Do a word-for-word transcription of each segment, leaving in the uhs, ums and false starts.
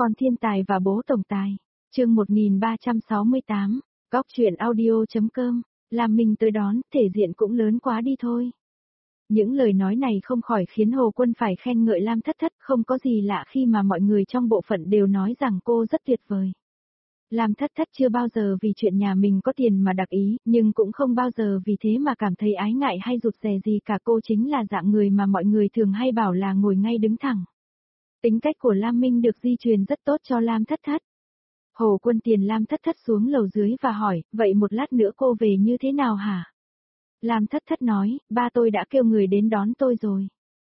Con thiên tài và bố tổng tài. Chương một nghìn ba trăm sáu mươi tám, góc truyện audio.com, Lam Minh tới đón, thể diện cũng lớn quá đi thôi. Những lời nói này không khỏi khiến Hồ Quân phải khen ngợi Lam Thất Thất, không có gì lạ khi mà mọi người trong bộ phận đều nói rằng cô rất tuyệt vời. Lam Thất Thất chưa bao giờ vì chuyện nhà mình có tiền mà đặc ý, nhưng cũng không bao giờ vì thế mà cảm thấy ái ngại hay rụt rè gì cả, cô chính là dạng người mà mọi người thường hay bảo là ngồi ngay đứng thẳng. Tính cách của Lam Minh được di truyền rất tốt cho Lam Thất Thất. Hồ Quân tiền Lam Thất Thất xuống lầu dưới và hỏi, vậy một lát nữa cô về như thế nào hả? Lam Thất Thất nói, ba tôi đã kêu người đến đón tôi rồi.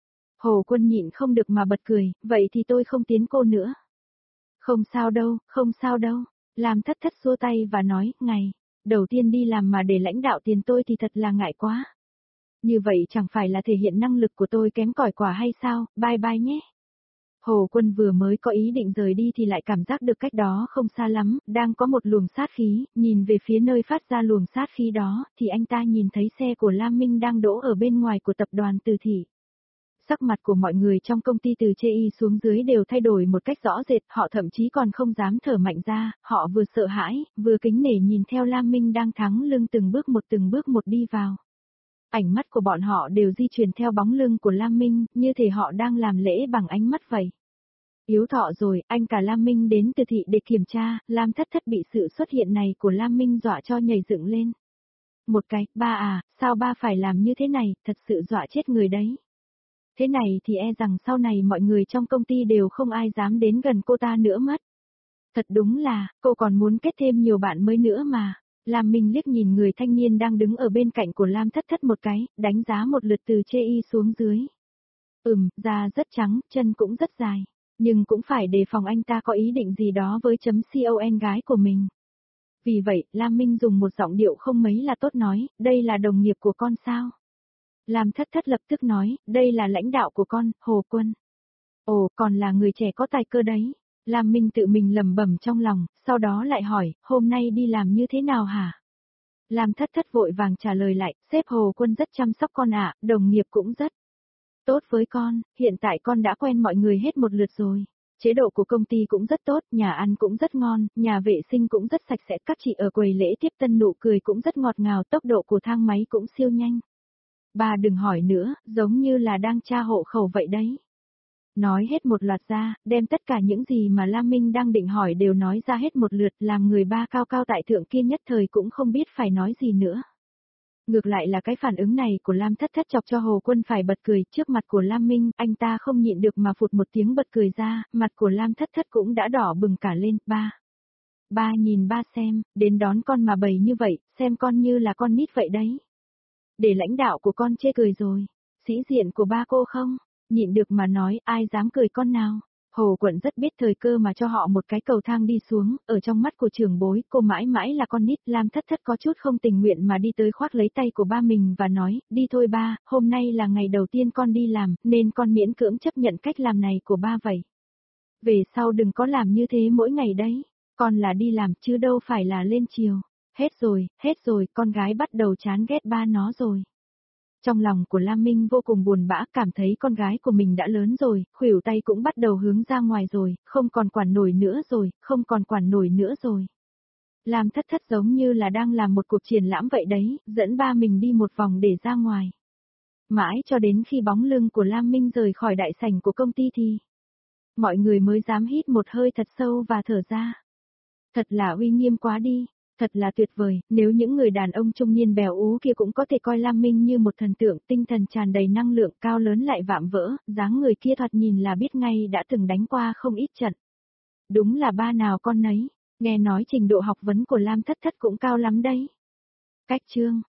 Hồ Quân nhịn không được mà bật cười, vậy thì tôi không tiến cô nữa. Không sao đâu, không sao đâu. Lam Thất Thất xua tay và nói, ngày đầu tiên đi làm mà để lãnh đạo tiền tôi thì thật là ngại quá. Như vậy chẳng phải là thể hiện năng lực của tôi kém cỏi quả hay sao, bye bye nhé. Hồ Quân vừa mới có ý định rời đi thì lại cảm giác được cách đó không xa lắm, đang có một luồng sát khí, nhìn về phía nơi phát ra luồng sát khí đó, thì anh ta nhìn thấy xe của Lam Minh đang đỗ ở bên ngoài của tập đoàn Từ Thị. Sắc mặt của mọi người trong công ty từ chê y xuống dưới đều thay đổi một cách rõ rệt, họ thậm chí còn không dám thở mạnh ra, họ vừa sợ hãi, vừa kính nể nhìn theo Lam Minh đang thắng lưng từng bước một từng bước một đi vào. Ánh mắt của bọn họ đều di chuyển theo bóng lưng của Lam Minh, như thể họ đang làm lễ bằng ánh mắt vậy. Yếu thọ rồi, anh cả Lam Minh đến Từ Thị để kiểm tra, Lam Thất Thất bị sự xuất hiện này của Lam Minh dọa cho nhảy dựng lên. Một cái, ba à, sao ba phải làm như thế này, thật sự dọa chết người đấy. Thế này thì e rằng sau này mọi người trong công ty đều không ai dám đến gần cô ta nữa mất. Thật đúng là, cô còn muốn kết thêm nhiều bạn mới nữa mà. Lam Minh liếc nhìn người thanh niên đang đứng ở bên cạnh của Lam Thất Thất một cái, đánh giá một lượt từ chê y xuống dưới. Ừm, da rất trắng, chân cũng rất dài. Nhưng cũng phải đề phòng anh ta có ý định gì đó với chấm con gái của mình. Vì vậy, Lam Minh dùng một giọng điệu không mấy là tốt nói, đây là đồng nghiệp của con sao? Lam Thất Thất lập tức nói, đây là lãnh đạo của con, Hồ Quân. Ồ, còn là người trẻ có tài cơ đấy. Lam Minh tự mình lẩm bẩm trong lòng, sau đó lại hỏi, hôm nay đi làm như thế nào hả? Lam Thất Thất vội vàng trả lời lại, sếp Hồ Quân rất chăm sóc con ạ, đồng nghiệp cũng rất tốt với con, hiện tại con đã quen mọi người hết một lượt rồi. Chế độ của công ty cũng rất tốt, nhà ăn cũng rất ngon, nhà vệ sinh cũng rất sạch sẽ, các chị ở quầy lễ tiếp tân nụ cười cũng rất ngọt ngào, tốc độ của thang máy cũng siêu nhanh. Bà đừng hỏi nữa, giống như là đang tra hộ khẩu vậy đấy. Nói hết một loạt ra, đem tất cả những gì mà Lam Minh đang định hỏi đều nói ra hết một lượt, làm người ba cao cao tại thượng kia nhất thời cũng không biết phải nói gì nữa. Ngược lại là cái phản ứng này của Lam Thất Thất chọc cho Hồ Quân phải bật cười, trước mặt của Lam Minh, anh ta không nhịn được mà phụt một tiếng bật cười ra, mặt của Lam Thất Thất cũng đã đỏ bừng cả lên, ba. Ba nhìn ba xem, đến đón con mà bày như vậy, xem con như là con nít vậy đấy. Để lãnh đạo của con chê cười rồi, sĩ diện của ba cô không, nhịn được mà nói, ai dám cười con nào. Hồ Quận rất biết thời cơ mà cho họ một cái cầu thang đi xuống, ở trong mắt của trưởng bối, cô mãi mãi là con nít. Lam Thất Thất có chút không tình nguyện mà đi tới khoác lấy tay của ba mình và nói, đi thôi ba, hôm nay là ngày đầu tiên con đi làm, nên con miễn cưỡng chấp nhận cách làm này của ba vậy. Về sau đừng có làm như thế mỗi ngày đấy, con là đi làm chứ đâu phải là lên chiều. Hết rồi, hết rồi, con gái bắt đầu chán ghét ba nó rồi. Trong lòng của Lam Minh vô cùng buồn bã, cảm thấy con gái của mình đã lớn rồi, khuỷu tay cũng bắt đầu hướng ra ngoài rồi, không còn quản nổi nữa rồi, không còn quản nổi nữa rồi. Lam Thất Thất giống như là đang làm một cuộc triển lãm vậy đấy, dẫn ba mình đi một vòng để ra ngoài. Mãi cho đến khi bóng lưng của Lam Minh rời khỏi đại sảnh của công ty thì mọi người mới dám hít một hơi thật sâu và thở ra. Thật là uy nghiêm quá đi. Thật là tuyệt vời, nếu những người đàn ông trung niên bèo ú kia cũng có thể coi Lam Minh như một thần tượng, tinh thần tràn đầy năng lượng, cao lớn lại vạm vỡ, dáng người kia thoạt nhìn là biết ngay đã từng đánh qua không ít trận. Đúng là ba nào con nấy, nghe nói trình độ học vấn của Lam Thất Thất cũng cao lắm đấy. Cách chương